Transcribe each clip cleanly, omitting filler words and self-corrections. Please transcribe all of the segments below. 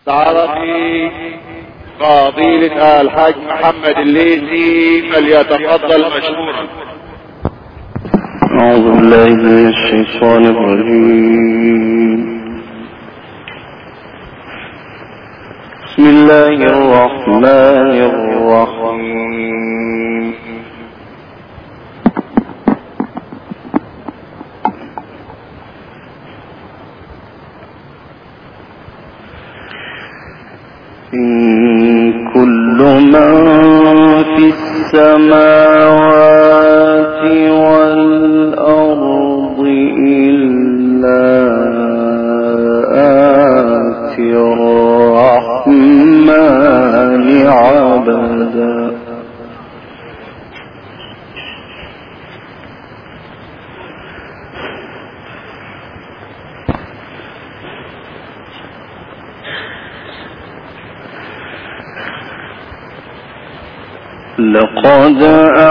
العربي فضيلة الحاج محمد الليثي فليتفضل مشكورا. أعوذ بالله من الشيطان الرجيم. بسم الله الرحمن الرحيم. إن كل من في السماوات والأرض إلا آتي الرحمن عبدا. لقد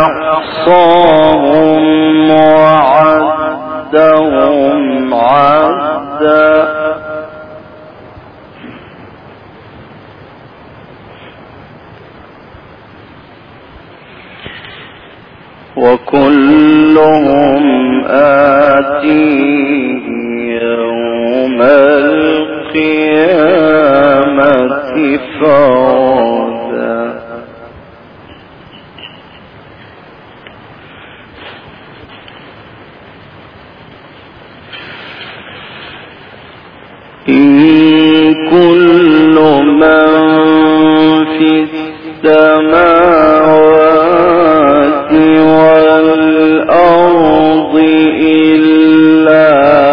أحصاهم وعدهم عدا وكلهم آتيه يوم القيامة فردا. إن كل من في السماوات والأرض إلا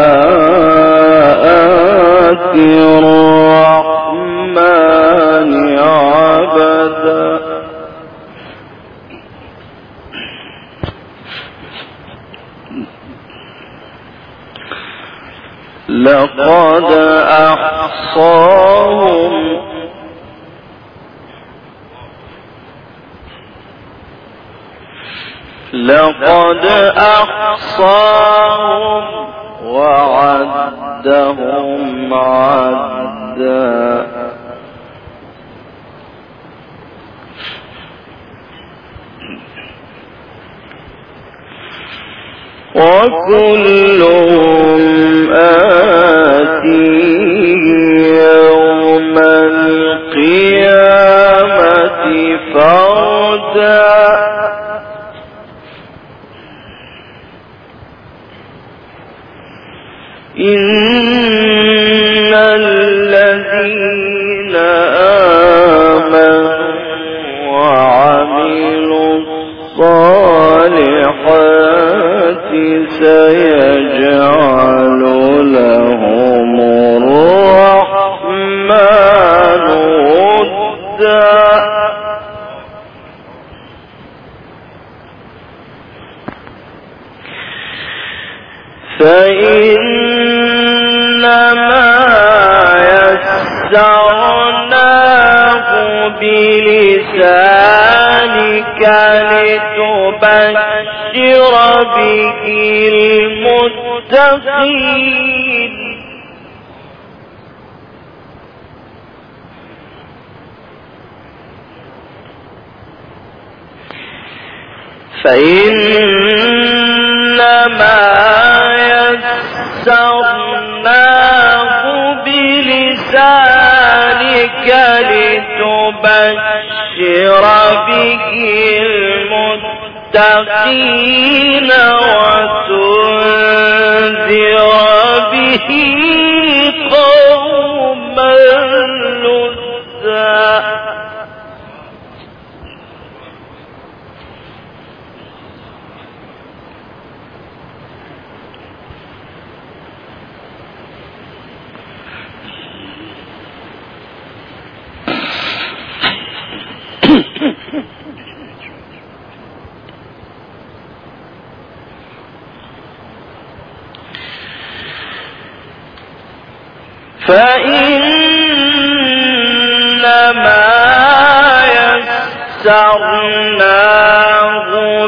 آتي الرحمن عبدا. لقد أحصاهم وعدهم عدا وكلهم آتيه يوم القيامة فردا. إن الذين آمنوا وعملوا الصالحات سيجعل لهم الرحمن ودا. فإنما يسرناه بلسانك لتبشر به المتقين. فإنما يسرناه بلسانك لتبشر به المتقين وتنذر به قوما لدا. فإنما يسرناه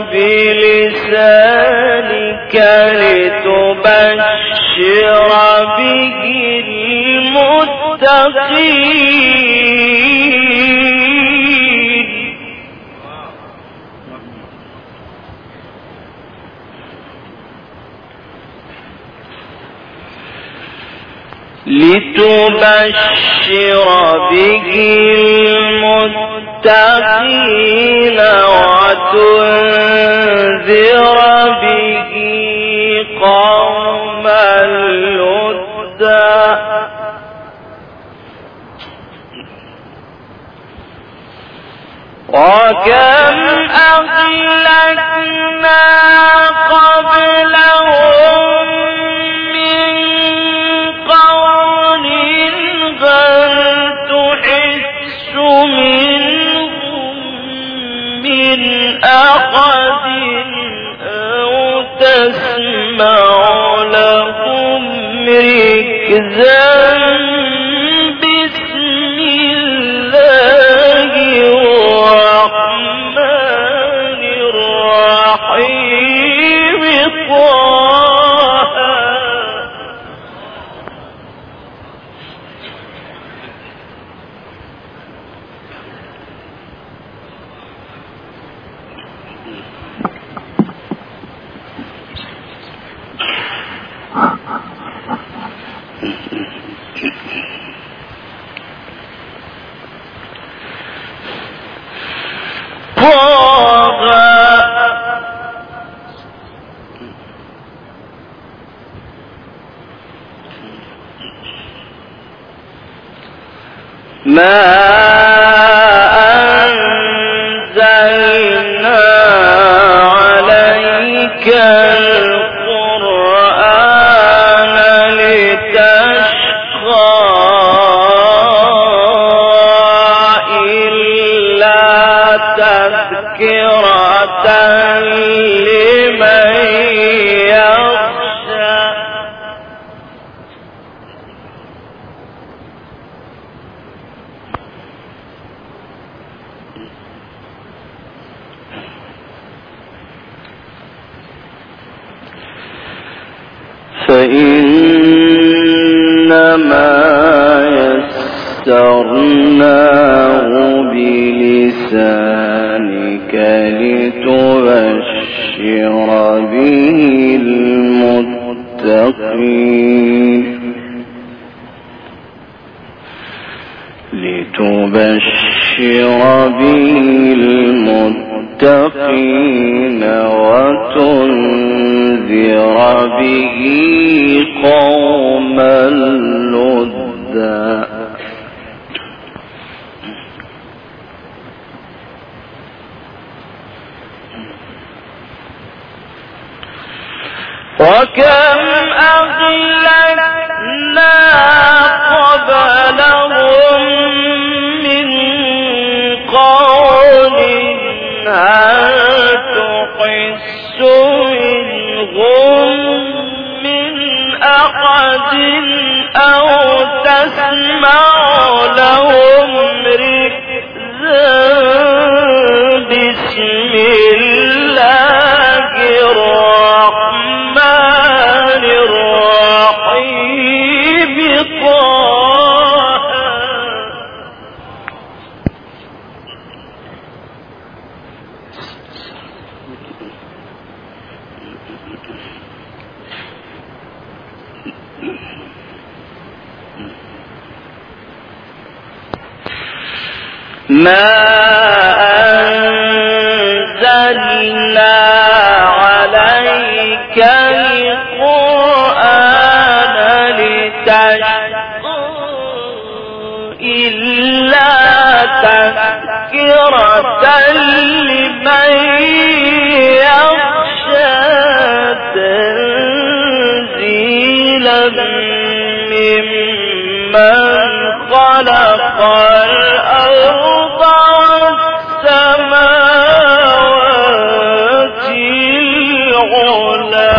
بلسانك لتبشر به المتقين لتبشر به المتقين وتنذر به قوما لدا وكم أهلكنا قبلهم من قرن هل تحس منهم من أحد أو تسمع لهم ركزا بسم الله الرحمن الرحيم طه ما أنزلنا عليك القرآن لتشقى إلا تذكرة لمن يخشى فإنما يسرناه بلسانك لتبشر به المتقين وتنذر به قوما لدا وكم أهلكنا قبلهم من قرن هل تحس منهم من أحد أو تسمع لهم ركزا بسم الله الرحمن الرحيم طه ما أنزلنا عليك القرآن لتشقى إلا تذكرة لمن يخشى تنزيلا ممن خلق الأرض والسماوات العلى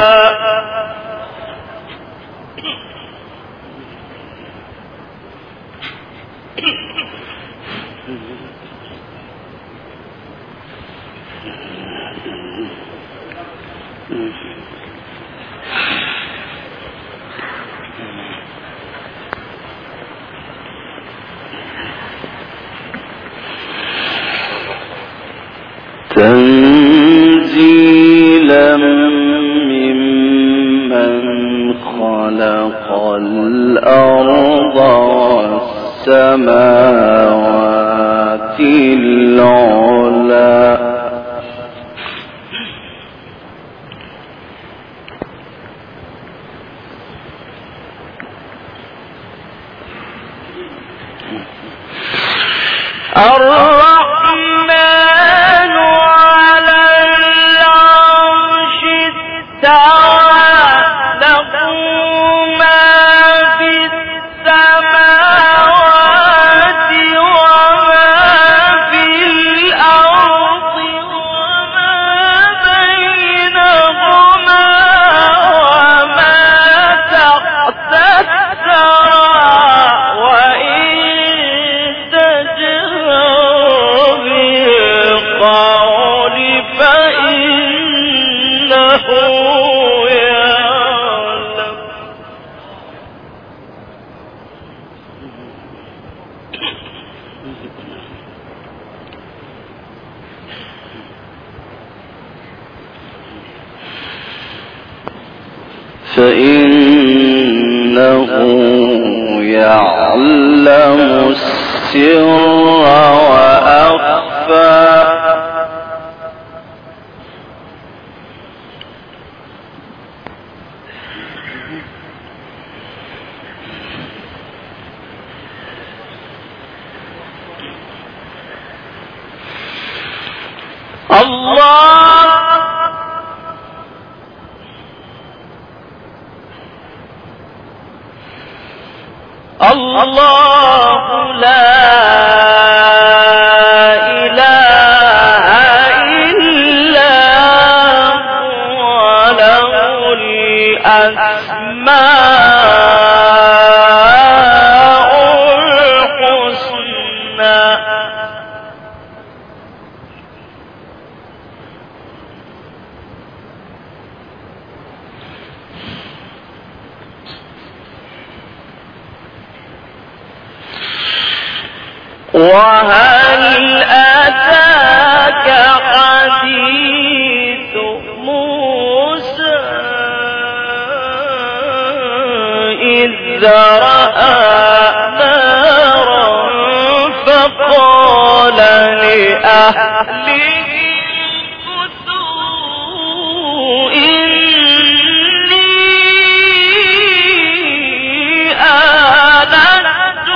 والأرض والسماوات العلى الرحمن على العرش استوى له ما في السماوات وما في الأرض وما بينهما وما تحت الثرى فإنه يعلم السر وأخفى الله لا إله إلا هو له الأسماء الحسنى وهل أتاك حديث موسى إذ رأى نارا فقال لأهله كثوا إني آنست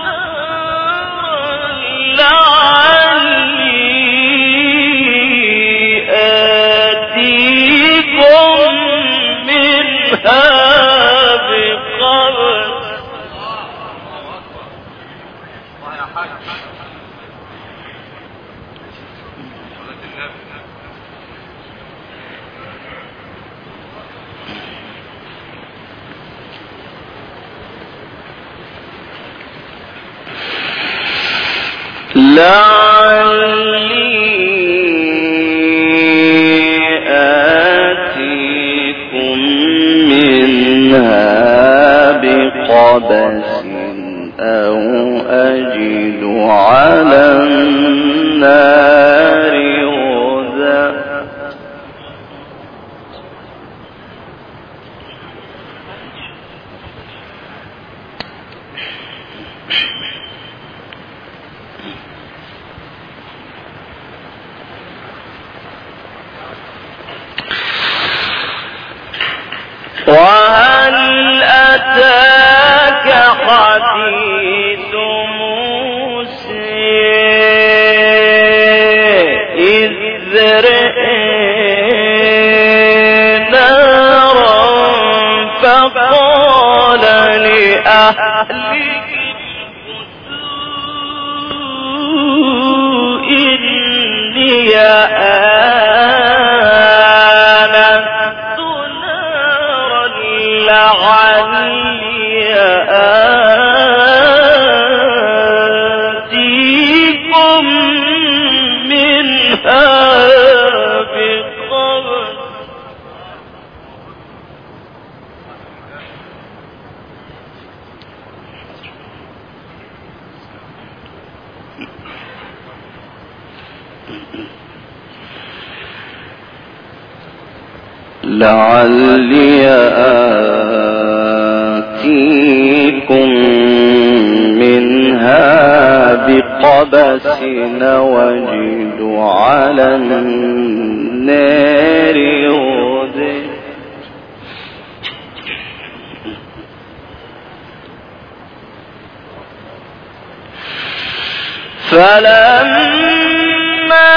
آتيكم منها بقبس لعلي آتيكم منها بقبس أو أجد على النار هدى وهل أتاك حديث موسى إذ رأى نارا فقال لأهله كثوا إني آنست نارا لعلي آتيكم منها بقبس لعلي نأتيكم منها بقبس وجد على النار هدى. فلما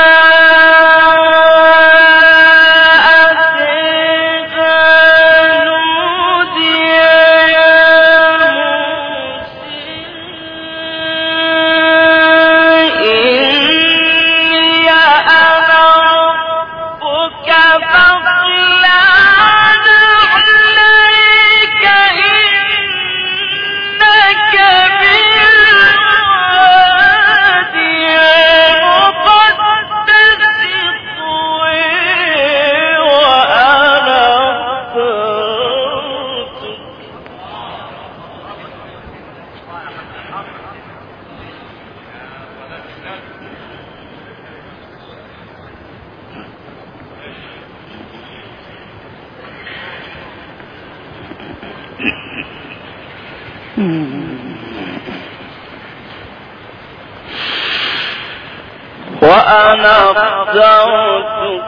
وأنا اخترتك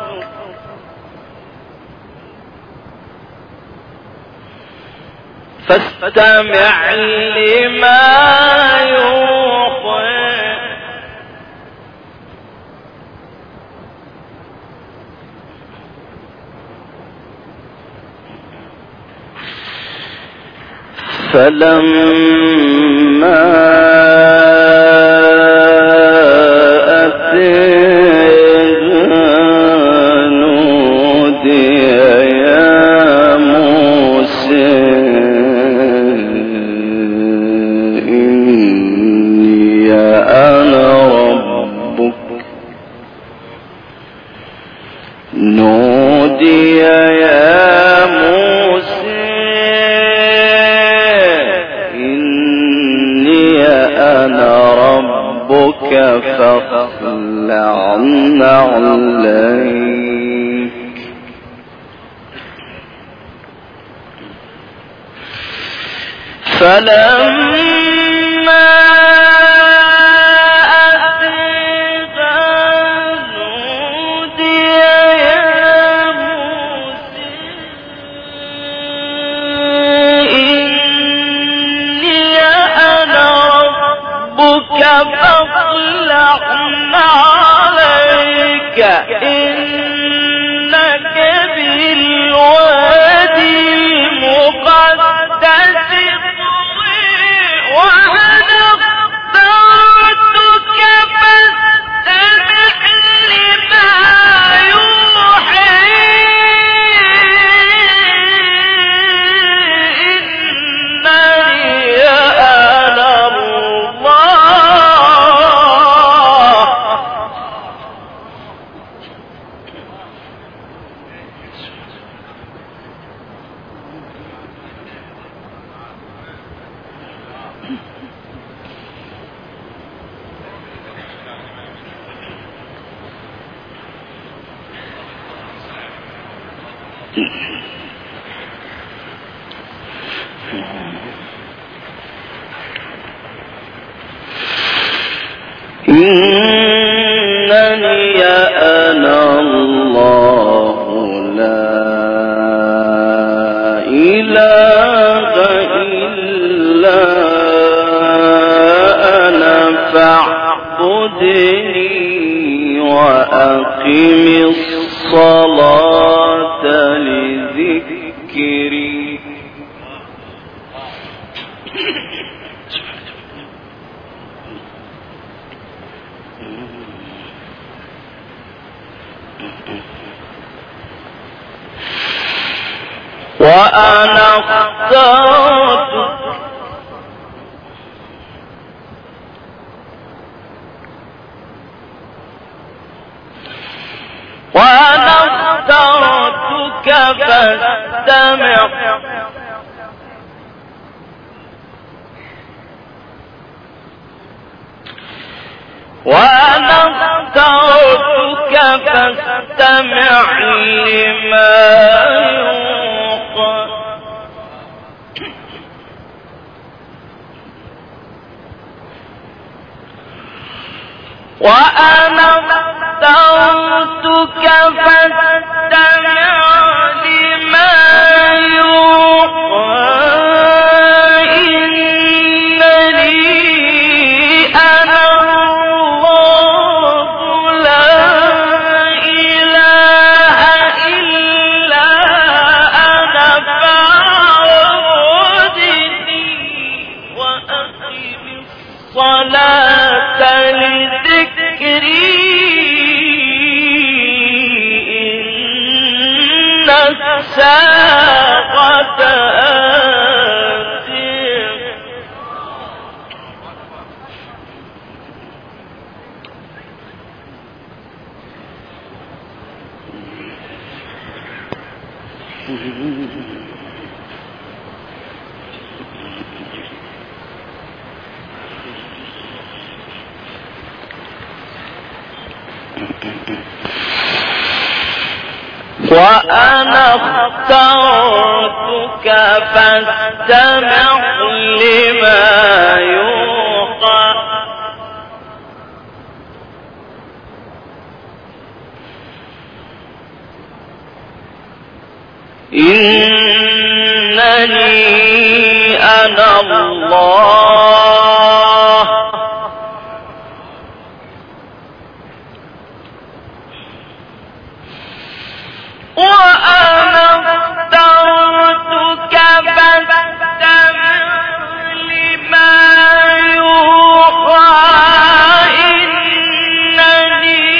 فاستمع لما يوحى. فلما فاخلع نعليك. فلما أتيها نودي يا موسى إني أنا ربك فاخلع عليك إنك بالوادي المقدس طوى وأنا اخترتك فاستمع لما يوحى إنني أنا إنني أنا الله لا إله إلا أنا فاعبدني وأقم الصلاة لذكري. وأنا اخترتك فاستمع وأنا اخترتك فاستمع لما يوحى. وأنا اخترتك فاستمع لما يوحى إنني أنا الله لا إله إلا أنا فاعبدني وأقم الصلاة لذكري إن الساعة آتية وأنا اخترتك فاستمع لما يوحى إنني أنا الله وأنا اخترتك فاستمع لما يوحى إنني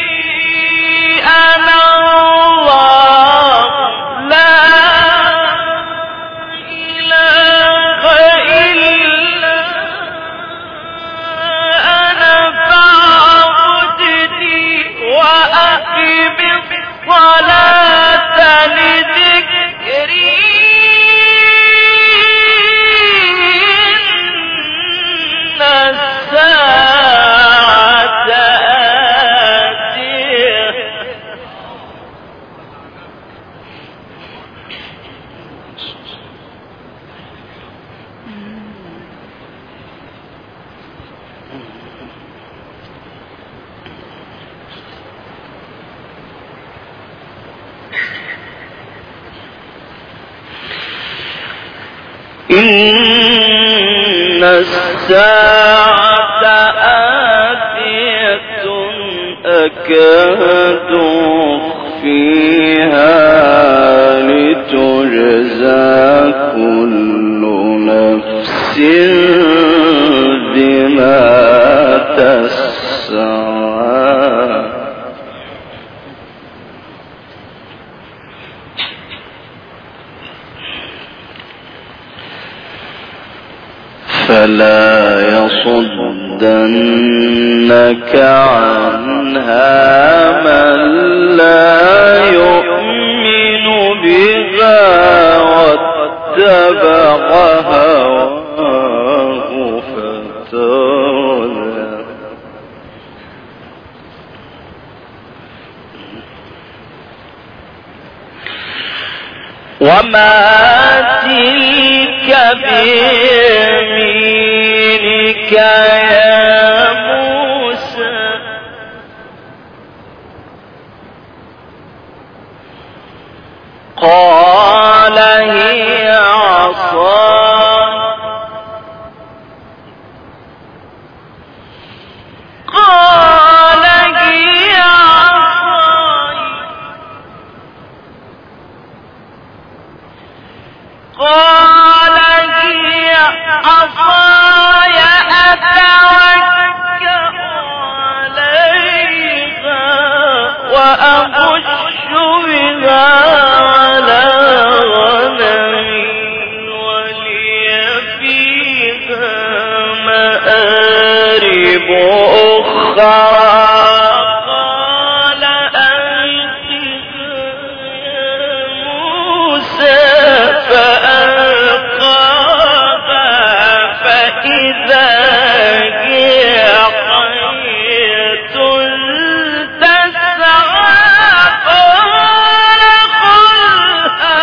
أنا الله لا إله إلا أنا فاعبدني وأقم الصلاة لذكري إن الساعة آتية إن الساعة آتية أكاد أخفيها لتجزى كل نفس بما تسعى فلا يصدنك عنها من لا يؤمن بها واتبع هواه فتردى وما تلك بيمينك يا موسى قال هي عصاي قال هي عصاي قال هي عصاي أتوكأ عليها وأهش بها على غنمي ولي فيها مآرب أخرى قال ألقها يا موسى فألقاها فإذا هي حية تسعى قال خذها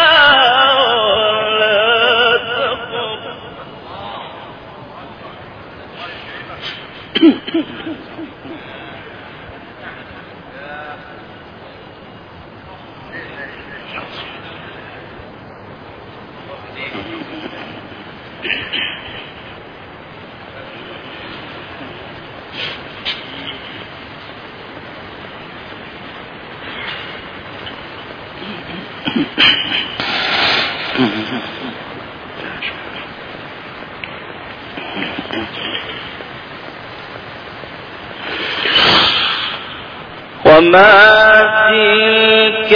ولا تخف وما تلك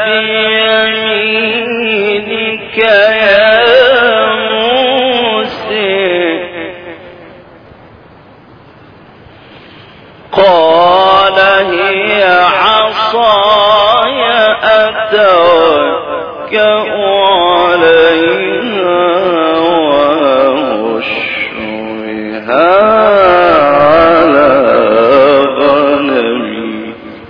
بيمينك يا موسى قال هي عصاي أتوكأ عليها وأهش بها على غنمي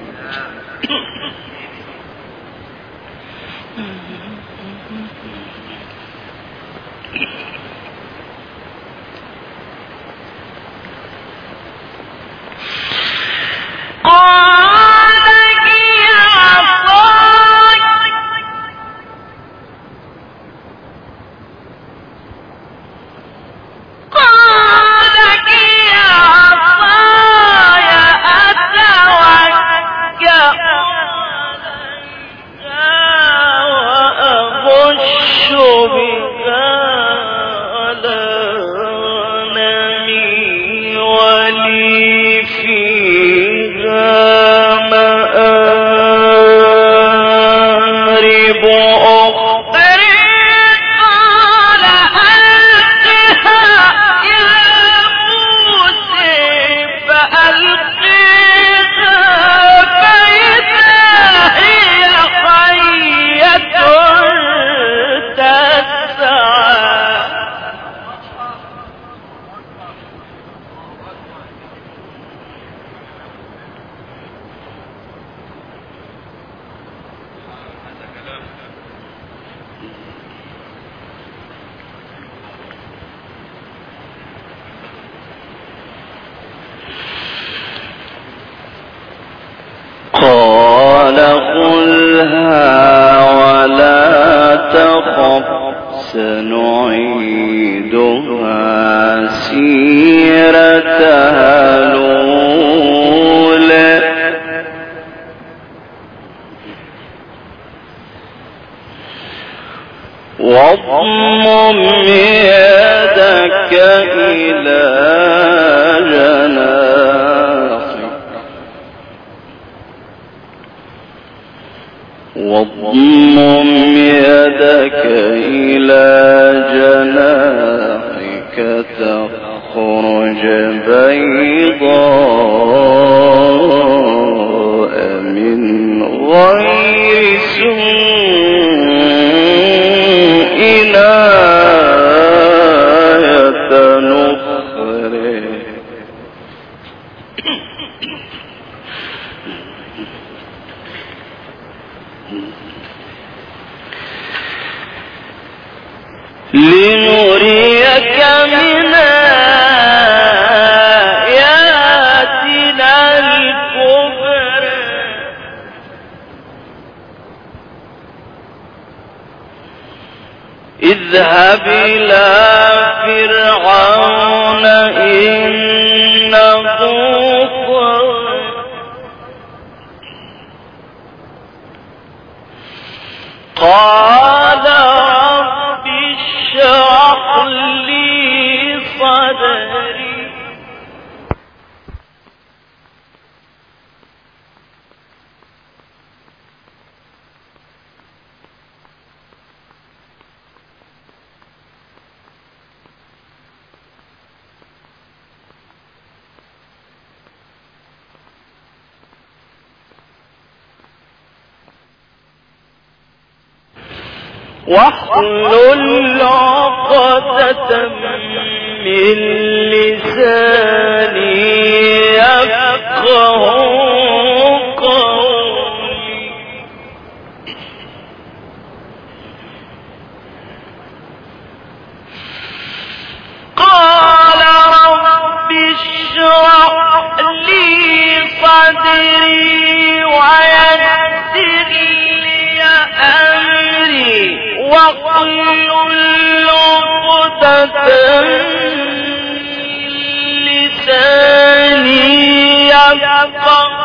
قال خذها ولا تخف سنعيدها سيرتها الأولى واضمم يدك إلى واضمم يدك إلى جناحك تخرج بيضاء من غير سوء آية أخرى لنريك من آياتنا الكبرى اذهب إلى فرعون إنه طغى قال رب اشرح لي صدري واحلل عقدة من لساني يفقهوا قولي قال رب اشرح لي صدري ويسر لي أمري واحلل عقدة لساني يفقه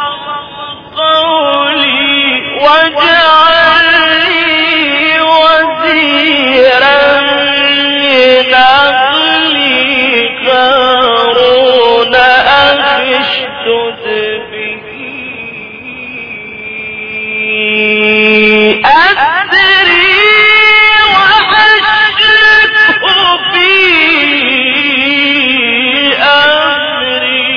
قولي واجعل لي وزيرا من أهلي هارون أخي اشدد به أزري وأشركه في أمري.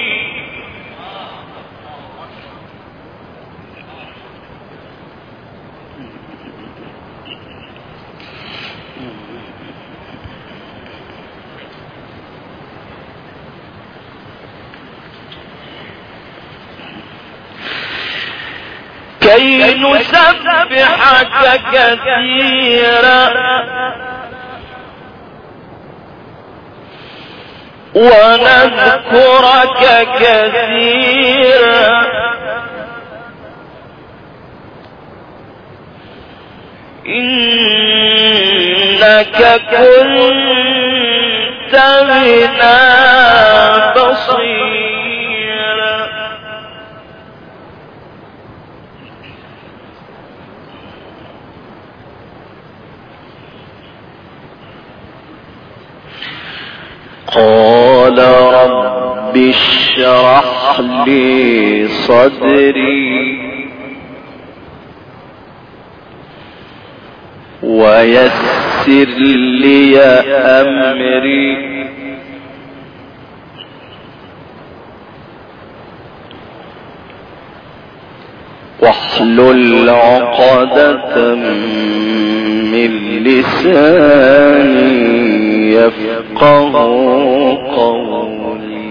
كي نسبحك كثيرا ونذكرك كثيرا إنك كنت بنا بصيرا. قال رب اشرح لي صدري ويسر لي أمري واحلل عقدة من لساني يفقه قولي.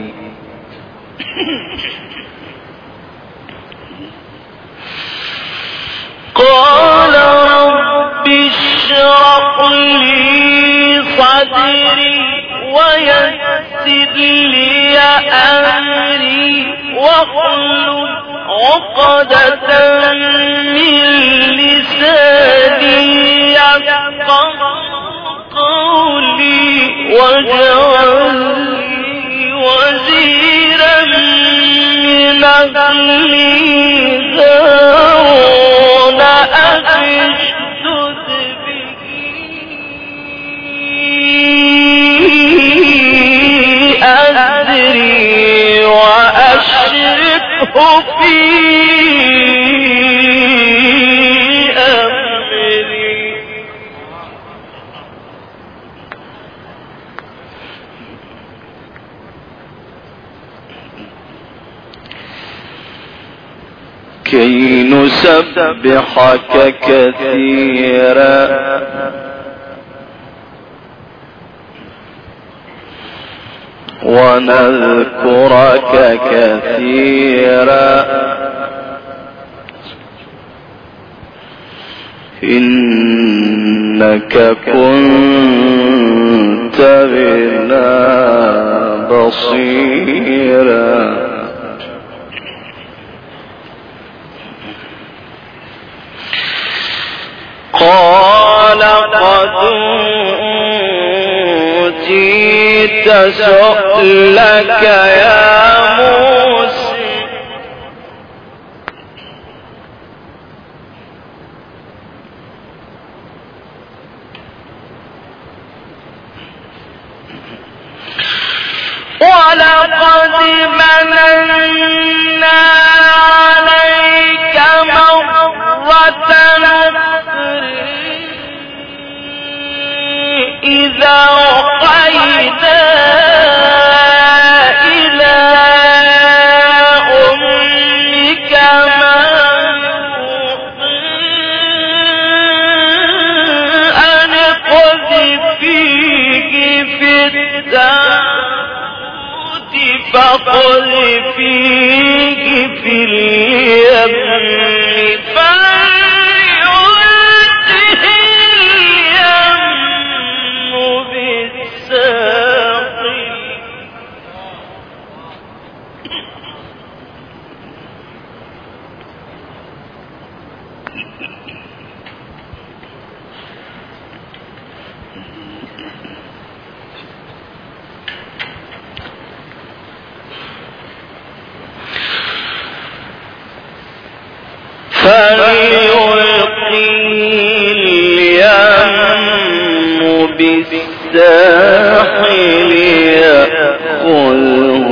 قال رب اشرح لي صدري ويسر لي أمري واحلل عقدة من لساني يفقه قولي واجعل لي وزيرا من أهلي هارون أخي اشدد به أزري وأشركه في أمري. كي نسبحك كثيرا ونذكرك كثيرا إنك كنت بنا بصيرا. قال قد أوتيت سؤلك يا موسى ولقد مننا عليك مرة إذا أوحينا إلى أمك ما أن اقذفيه في التابوت فاقذفيه في اليم فليلقه اليم بالساحل بالساحل يأخذه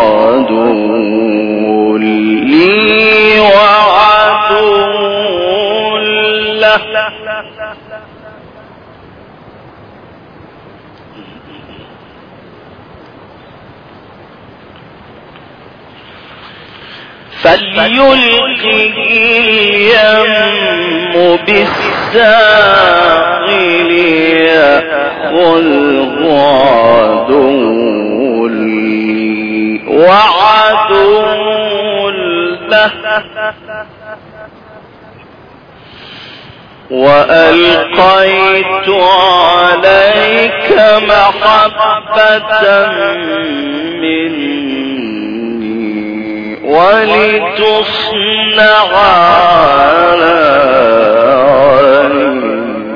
عدو لي وعدو له فليلقه اليم بالساحل يأخذه عدو لي وعدو له وألقيت عليك محبة مني ولتصنع على عيني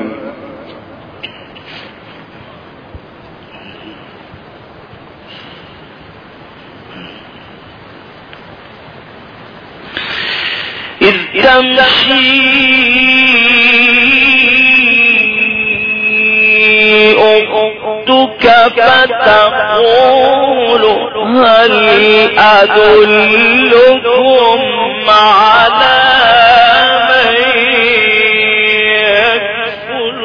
إذ تمشي أختك فتقول هل أدلكم على من يكفل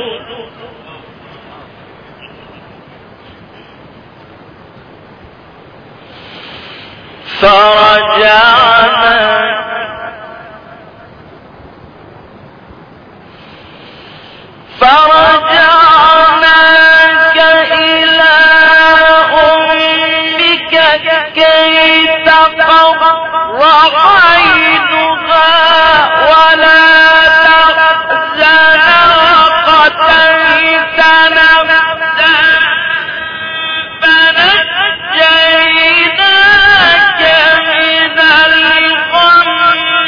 فرجعناك إلى أمك كي تقر عينها ولا تحزن وقتلت نفسا فنجيناك من الغم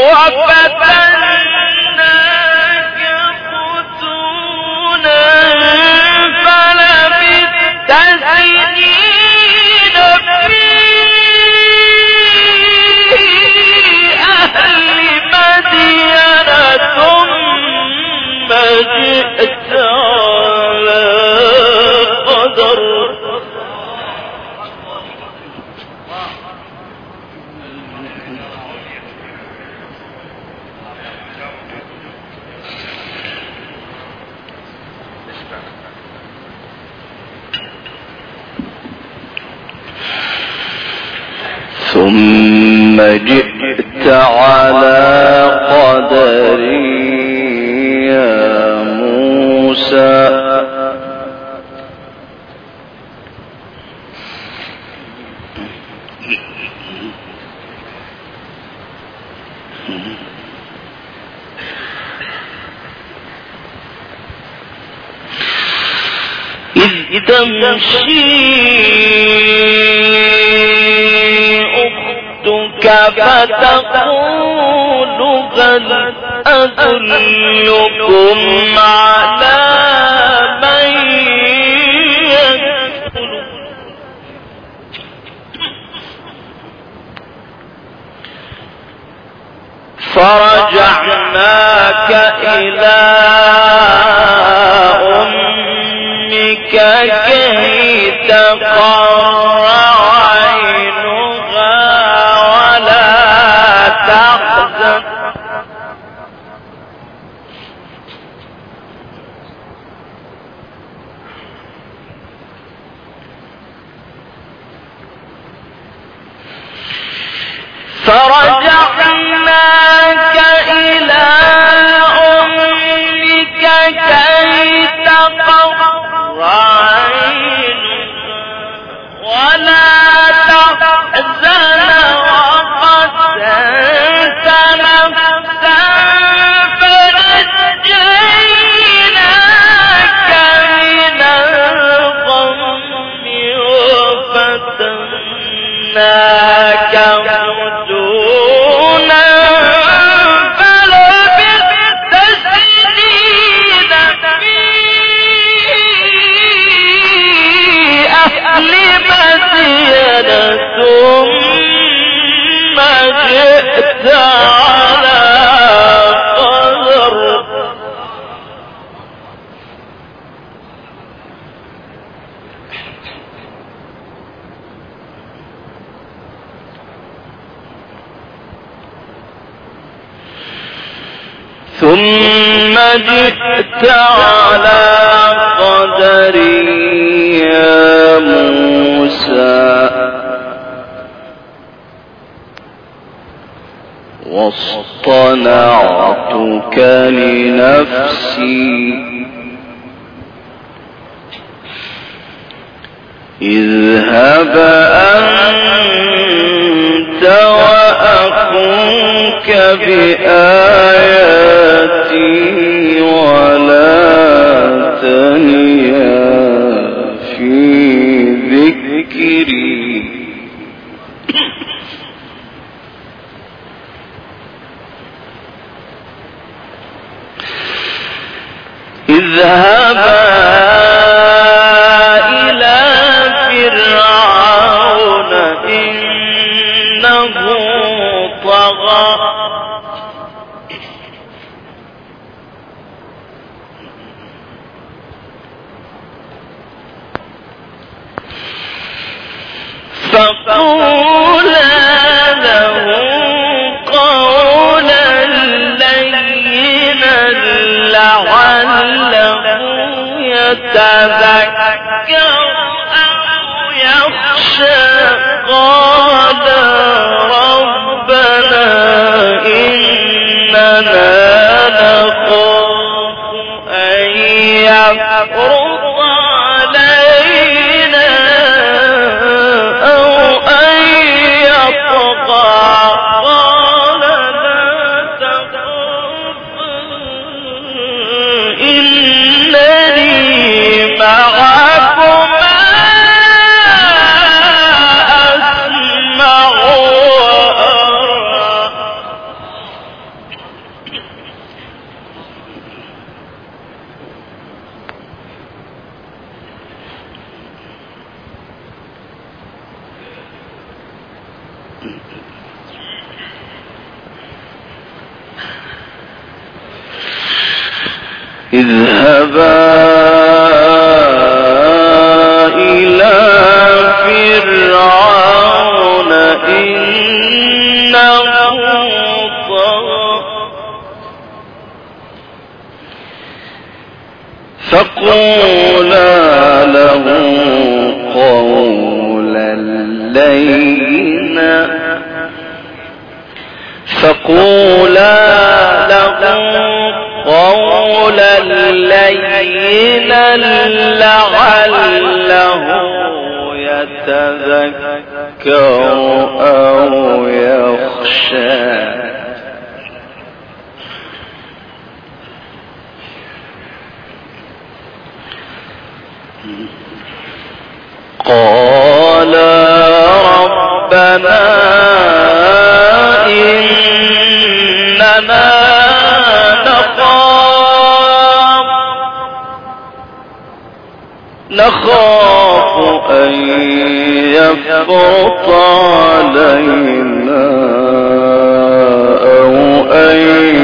وفتناك فتونا فلبثت سنين في أهل مدين ثم جئت على قدر ثم جئت على قدري يا موسى إذ تمشي فتقول هل أدلكم على من يكفل فرجعناك إلى أمك كي تقر عينها ولا تحزن فرجعناك إلى أمك كي تقر عينها ولا تحزن وقتلت نفسا فنجيناك من الغم وفتناك فتونا فلبثت سنين في أهل مدين ثم جئت على قدر ثم جئت على قدري يا موسى واصطنعتك لنفسي اذهب أنت وأخوك بآياتي ولا تنيا في ذكري اذهبا إلى فرعون إنه طغى فقولا له قولا لينا لعله يتذكر أو يخشى قال ربنا إننا نخاف أن يفرط علينا أو أن يطغى قال لا تخافا إنني معكما أسمع وأرى اذهبا إلى فرعون إنه طغى فقولا له قولا لينا قولا لينا لعله يتذكر أو يخشى قال ربنا إننا نخاف أن يفرط علينا أو أن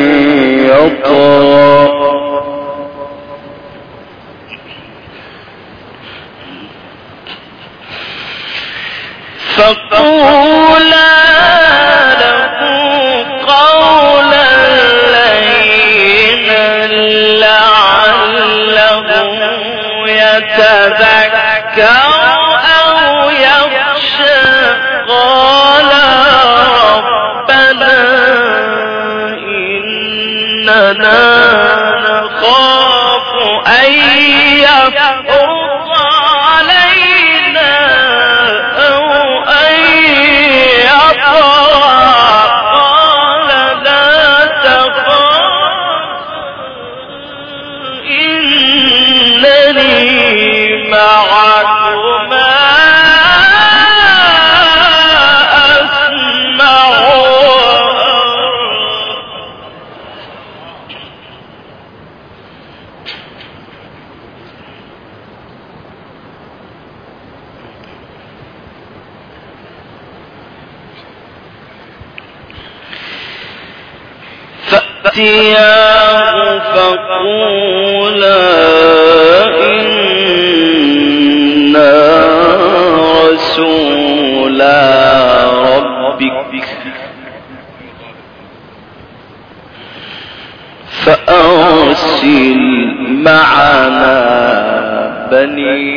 يطغى فقولا له قولا لينا لعله يتذكر أو يخشى قال ربنا إننا نخاف أن يفرط علينا أو أن يطغى قال لا تخف إنني معكما أسمع فأتياه فقولا إنا رسولا ربك وأرسل معنا بني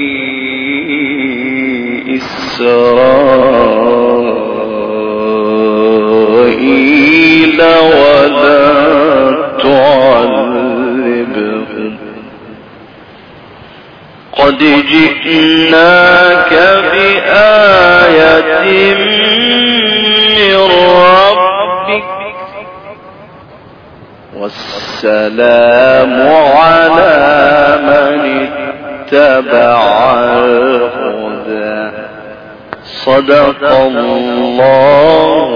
إسرائيل ولا تعذبهم قد جئناك بآية من ربك والسلام على من اتبع الهدى صدق الله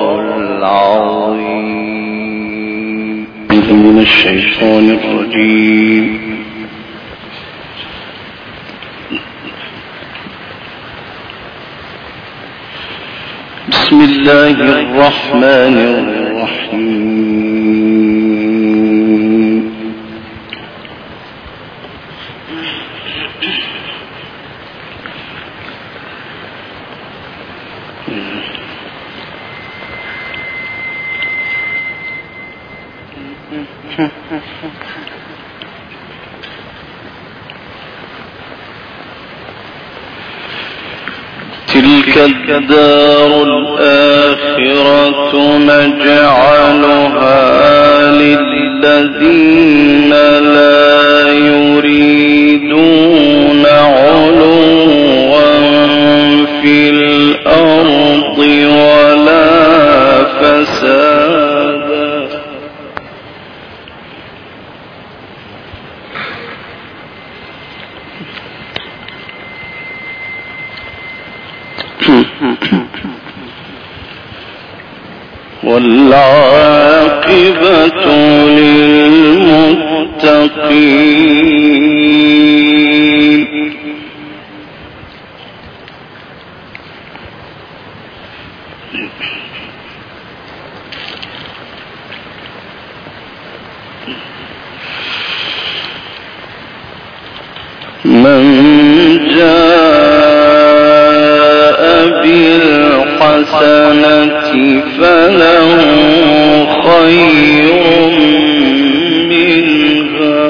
العظيم. من الشيطان الرجيم. بسم الله الرحمن الرحيم. تلك الدار الآخرة نجعلها للذين لا يريدون علوا في الأرض ولا فسادا والعاقبة للمتقين. من جاء بالحسنة فله خير منها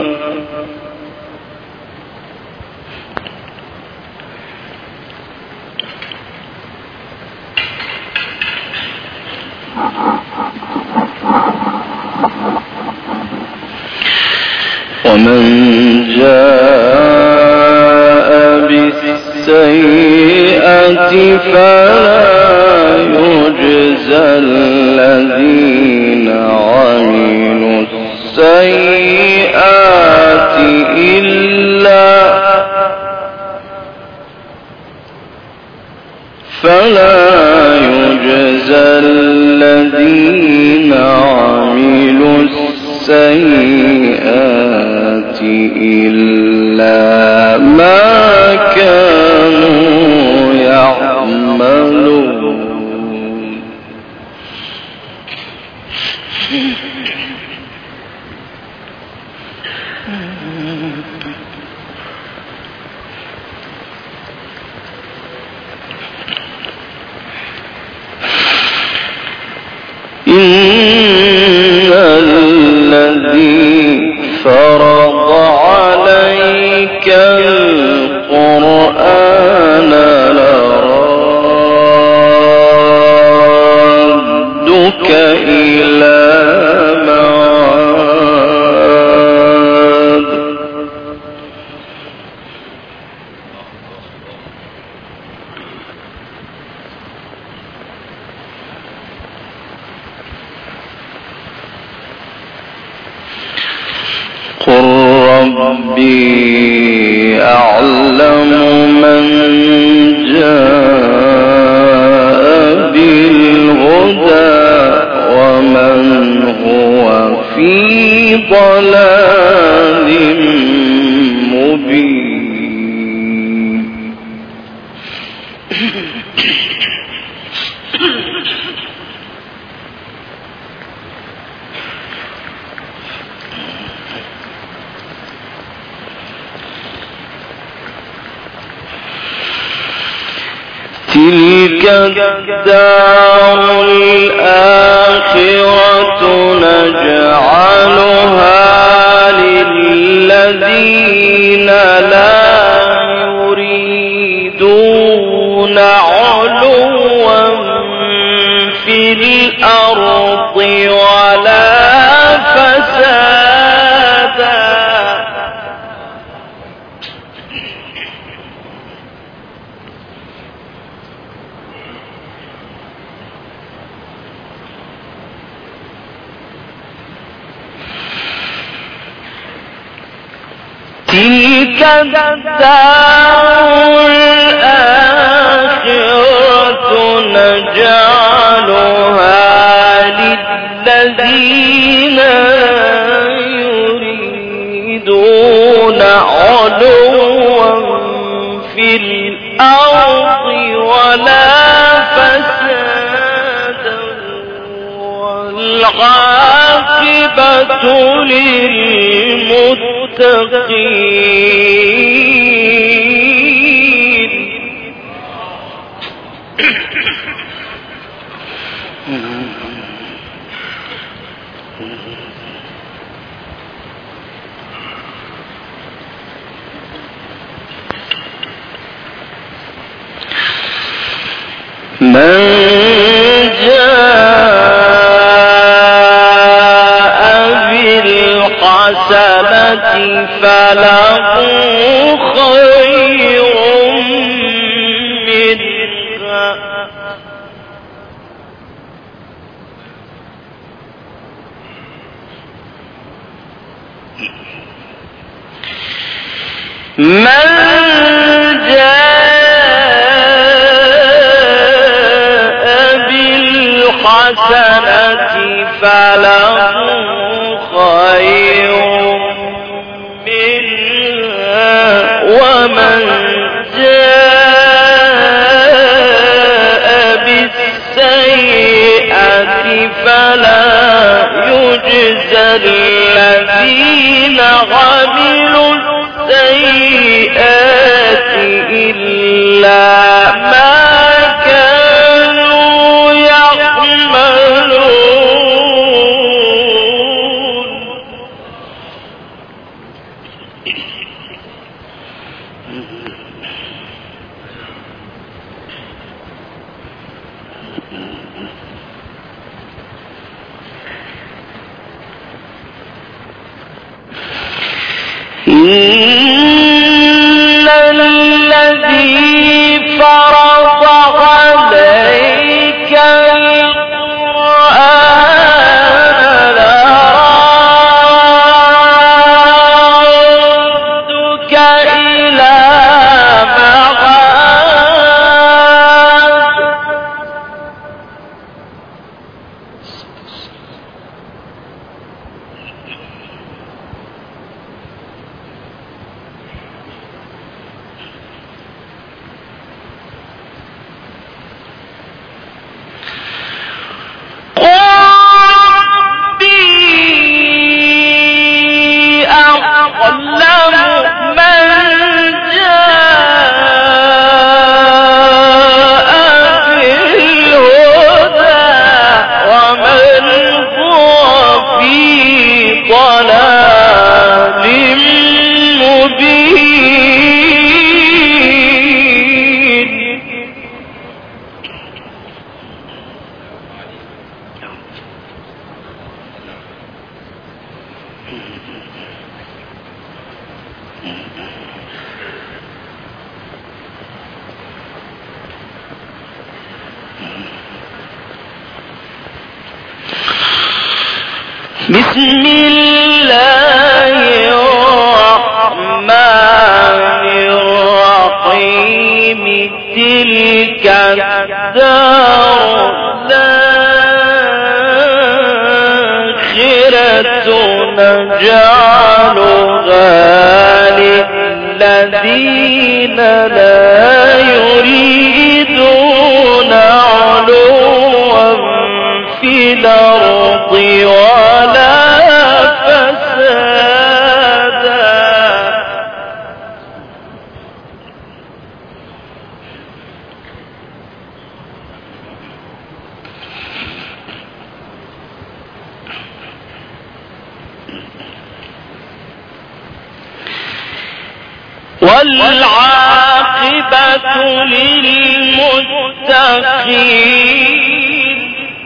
ومن جاء بالسيئة فلا يجزى الذين عملوا السيئات إلا ما كانوا يعملون. إن الذي فرض عليك القرآن لرادك إلى معاد قل ربي أعلم من جاء بالهدى ومن هو في ضلال مبين. تلك الدار الآخرة نجعلها الذين لا يريدون علوا في الأرض ولا فسادا تلك الدار الآخرة نجعلها للذين يريدون علوا في الأرض ولا فسادا والعاقبة للمتقين. من جاء بالحسنة فله خير منها من جاء بالحسنة فله خير منها ومن جاء بالسيئة فلا يجزى الذين عملوا السيئات إلا ما كانوا يعملون. إن الذي فرض عليك القرآن لردك إلى معاد بسم الله الرحمن الرحيم تلك الدار الآخرة نجعلها للذين لا يريدون علوا في الأرض ولا فسادا والعاقبة للمتقين.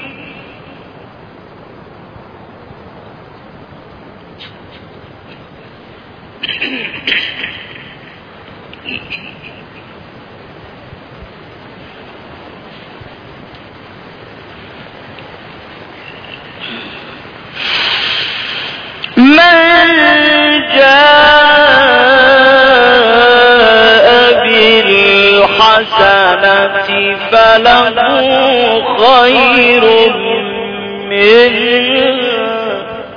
من جاء بالحسنة فله خير منها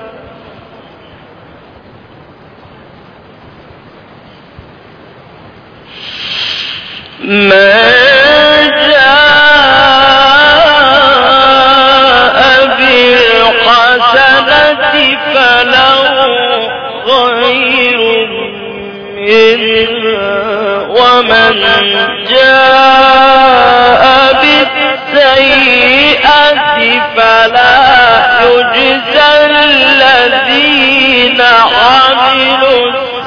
ومن جاء بالسيئة فلا يجزى الذين عملوا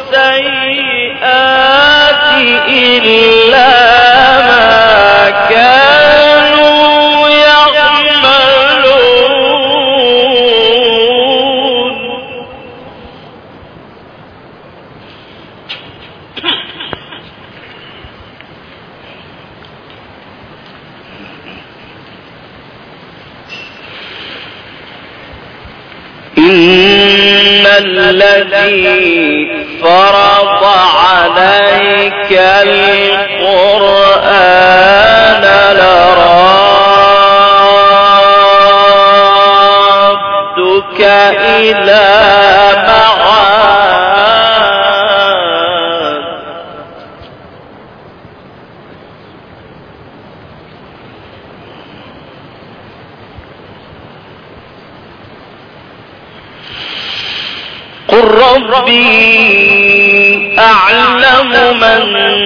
السيئات إلا ما كانوا يعملون. إن الذي فرض عليك القرآن لرادك إلى معاد قل ربي أعلم من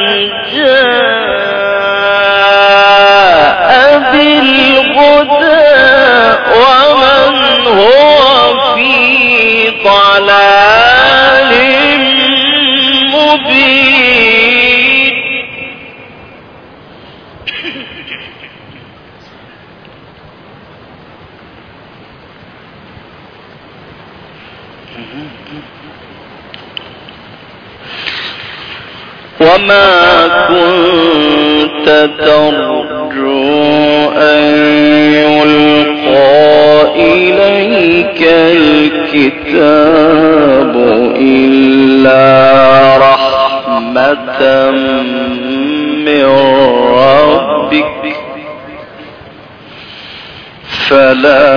جاء بالهدى ومن هو في ضلال مبين. وما كنت ترجو أن يلقى إليك الكتاب إلا رحمة من ربك فلا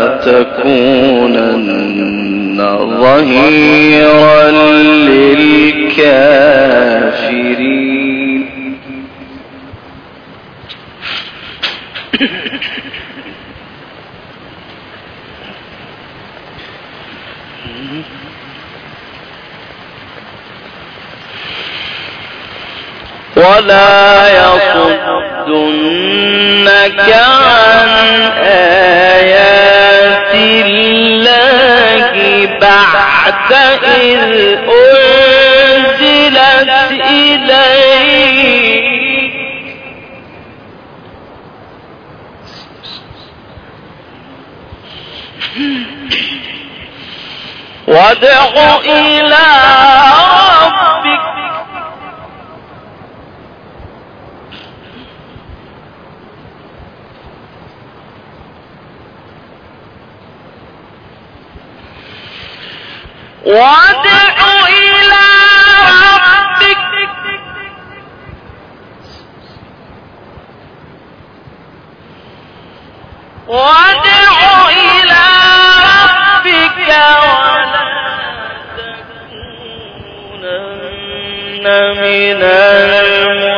تكونن ظهيرا للكافرين. ولا يصدنك عن آيات الله بعد إذ أنزلت إليك وادع إلى ربك وادع إلى ربك وادع إلى ربك ولا تكونن من المشركين.